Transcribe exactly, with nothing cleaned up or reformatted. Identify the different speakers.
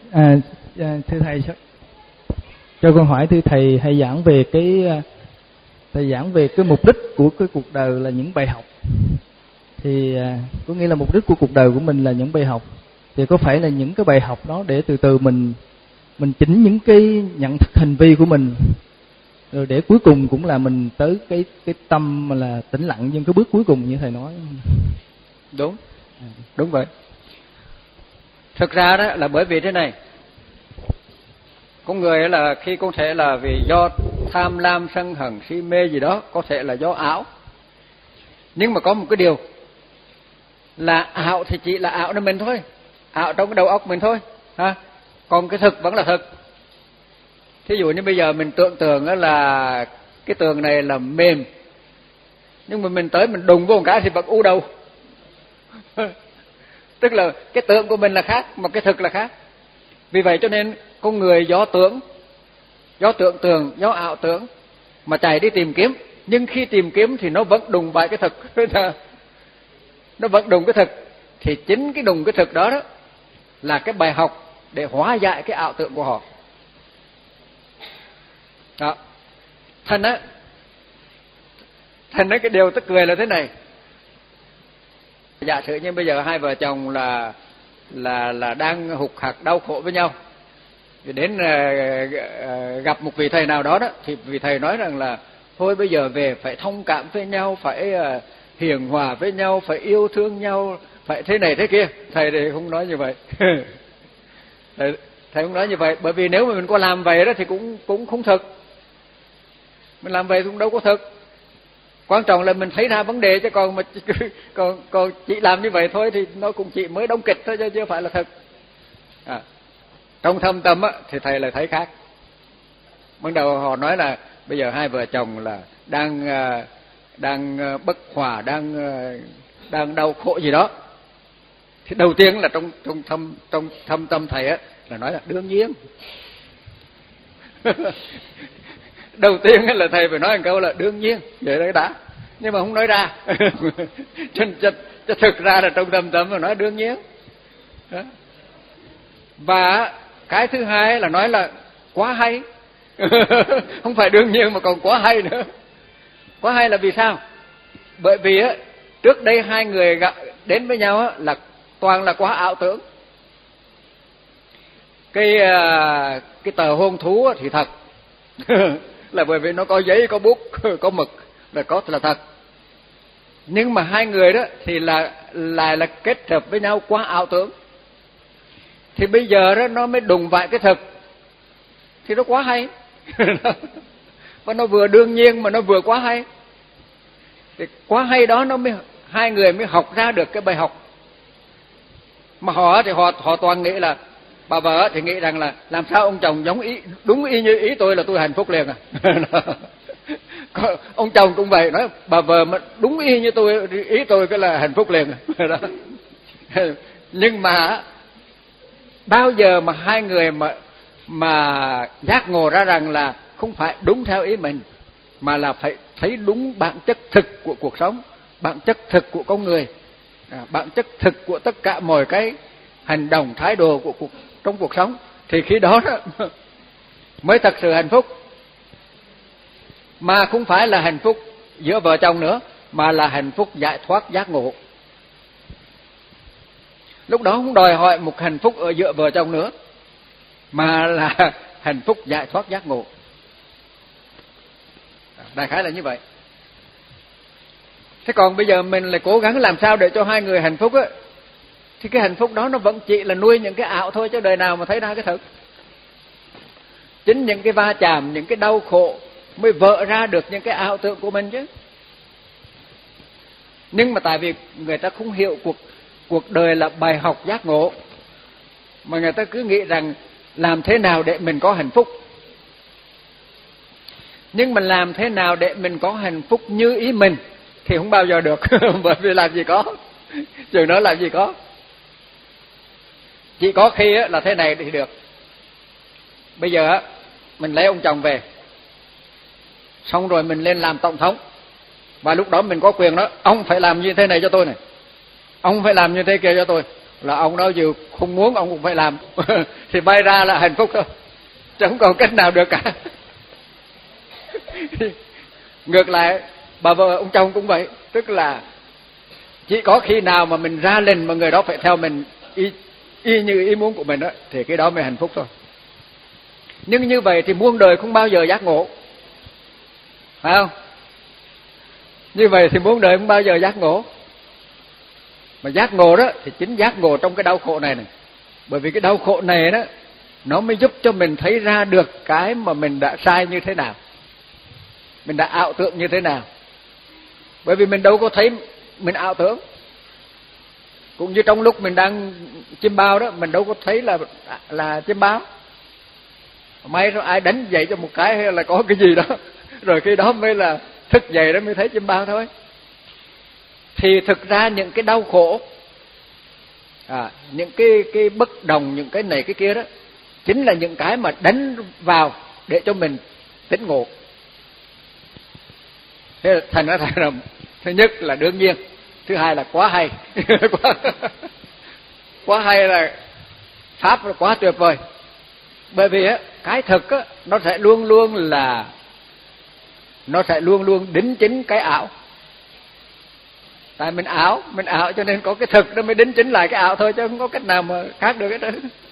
Speaker 1: À, thưa thầy, cho con hỏi thưa thầy, hãy giảng về cái thầy giảng về cái mục đích của cái cuộc đời là những bài học. Thì có nghĩa là mục đích của cuộc đời của mình là những bài học. Thì có phải là những cái bài học đó để từ từ mình mình chỉnh những cái nhận thức hành vi của mình, rồi để cuối cùng cũng là mình tới cái cái tâm mà là tĩnh lặng, nhưng cái bước cuối cùng như thầy nói.
Speaker 2: Đúng, đúng vậy. Thực ra đó là bởi vì thế này, con người là khi có thể là vì do tham lam sân hận si mê gì đó, có thể là do ảo. Nhưng mà có một cái điều là ảo thì chỉ là ảo trong mình thôi, ảo trong cái đầu óc mình thôi ha. Còn cái thực vẫn là thực. Thí dụ như bây giờ mình tưởng tượng là cái tường này là mềm, nhưng mà mình tới mình đùng vô một cái thì vẫn u đầu. Tức là cái tưởng của mình là khác, mà cái thực là khác. Vì vậy cho nên con người do tưởng, do tưởng tượng, do ảo tưởng mà chạy đi tìm kiếm. Nhưng khi tìm kiếm thì nó vẫn đùng bại cái thực. Nó vẫn đùng cái thực. Thì chính cái đùng cái thực đó, đó là cái bài học để hóa giải cái ảo tưởng của họ. Đó. Thành á, thành á cái điều tức cười là thế này. Giả sử như bây giờ hai vợ chồng là là là đang hụt hặc đau khổ với nhau, thì đến uh, uh, gặp một vị thầy nào đó đó, thì vị thầy nói rằng là thôi bây giờ về phải thông cảm với nhau, phải uh, hiền hòa với nhau, phải yêu thương nhau, phải thế này thế kia. Thầy thì không nói như vậy. thầy, thầy không nói như vậy, bởi vì nếu mà mình có làm vậy đó thì cũng cũng không thực. Mình làm vậy cũng đâu có thực. Quan trọng là mình thấy ra vấn đề, chứ còn mà còn còn chỉ làm như vậy thôi thì nó cũng chỉ mới đóng kịch thôi, chứ chưa phải là thật. À, trong thâm tâm á thì thầy lại thấy khác. Ban đầu họ nói là bây giờ hai vợ chồng là đang đang bất hòa, đang đang đau khổ gì đó. Thì đầu tiên là trong trong thâm trong thâm tâm thầy á là nói là đương nhiên. Đầu tiên là thầy phải nói một câu là đương nhiên, vậy đấy đã. Nhưng mà không nói ra. Chân chân thực ra là trong tâm tâm mà nói đương nhiên. Đó. Và cái thứ hai là nói là quá hay. Không phải đương nhiên mà còn quá hay nữa. Quá hay là vì sao? Bởi vì á, trước đây hai người gặp đến với nhau á, là toàn là quá ảo tưởng. Cái cái tờ hôn thú thì thật. Là bởi vì nó có giấy, có bút, có mực là có là thật. Nhưng mà hai người đó thì là lại là kết hợp với nhau quá ảo tưởng. Thì bây giờ đó nó mới đùng vại cái thực. Thì nó quá hay. Và nó vừa đương nhiên mà nó vừa quá hay. Thì quá hay đó nó mới hai người mới học ra được cái bài học. Mà họ thì họ họ toàn nghĩ là bà vợ thì nghĩ rằng là làm sao ông chồng giống ý, đúng y như ý tôi là tôi hạnh phúc liền à. Ông chồng cũng vậy, nói bà vợ mà đúng y như tôi, ý tôi cái là hạnh phúc liền à. Đó. Nhưng mà bao giờ mà hai người mà mà giác ngộ ra rằng là không phải đúng theo ý mình, mà là phải thấy đúng bản chất thực của cuộc sống, bản chất thực của con người, bản chất thực của tất cả mọi cái hành động, thái độ của cuộc trong cuộc sống, thì khi đó, đó mới thật sự hạnh phúc. Mà không phải là hạnh phúc giữa vợ chồng nữa, mà là hạnh phúc giải thoát giác ngộ. Lúc đó không đòi hỏi một hạnh phúc ở giữa vợ chồng nữa, mà là hạnh phúc giải thoát giác ngộ. Đại khái là như vậy. Thế còn bây giờ mình lại cố gắng làm sao để cho hai người hạnh phúc á, thì cái hạnh phúc đó nó vẫn chỉ là nuôi những cái ảo thôi, chứ đời nào mà thấy ra cái thực. Chính những cái va chạm, những cái đau khổ mới vỡ ra được những cái ảo tưởng của mình chứ. Nhưng mà tại vì người ta không hiểu cuộc cuộc đời là bài học giác ngộ, mà người ta cứ nghĩ rằng làm thế nào để mình có hạnh phúc. Nhưng mà làm thế nào để mình có hạnh phúc như ý mình thì không bao giờ được. Bởi vì làm gì có, chừng đó làm gì có. Chỉ có khi là thế này thì được. Bây giờ mình lấy ông chồng về, xong rồi mình lên làm tổng thống, và lúc đó mình có quyền đó, ông phải làm như thế này cho tôi này, ông phải làm như thế kia cho tôi. là ông đó dù không muốn ông cũng phải làm thì bay ra là hạnh phúc thôi, chứ không còn cách nào được cả. Ngược lại bà vợ ông chồng cũng vậy, tức là chỉ có khi nào mà mình ra lệnh mà người đó phải theo mình y, y như ý muốn của mình đó, thì cái đó mới hạnh phúc thôi. Nhưng như vậy thì muôn đời không bao giờ giác ngộ, phải không? Như vậy thì muôn đời không bao giờ giác ngộ. Mà giác ngộ đó thì chính giác ngộ trong cái đau khổ này này. Bởi vì cái đau khổ này đó nó mới giúp cho mình thấy ra được cái mà mình đã sai như thế nào, mình đã ảo tưởng như thế nào. Bởi vì mình đâu có thấy mình ảo tưởng. Cũng như trong lúc mình đang chiêm bao đó, mình đâu có thấy là là chiêm bao. May rồi ai đánh dậy cho một cái hay là có cái gì đó, rồi khi đó mới là thức dậy đó mới thấy chiêm bao thôi. Thì thực ra những cái đau khổ, à, những cái cái bất đồng, những cái này cái kia đó, chính là những cái mà đánh vào để cho mình tỉnh ngộ. Thế thành ra thành ra thứ nhất là đương nhiên, thứ hai là quá hay. quá, quá hay là pháp là quá tuyệt vời. Bởi vì á, cái thực á, nó sẽ luôn luôn là nó sẽ luôn luôn đính chính cái ảo. Tại mình ảo, mình ảo cho nên có cái thực đó mới đính chính lại cái ảo thôi, chứ không có cách nào mà khác được hết.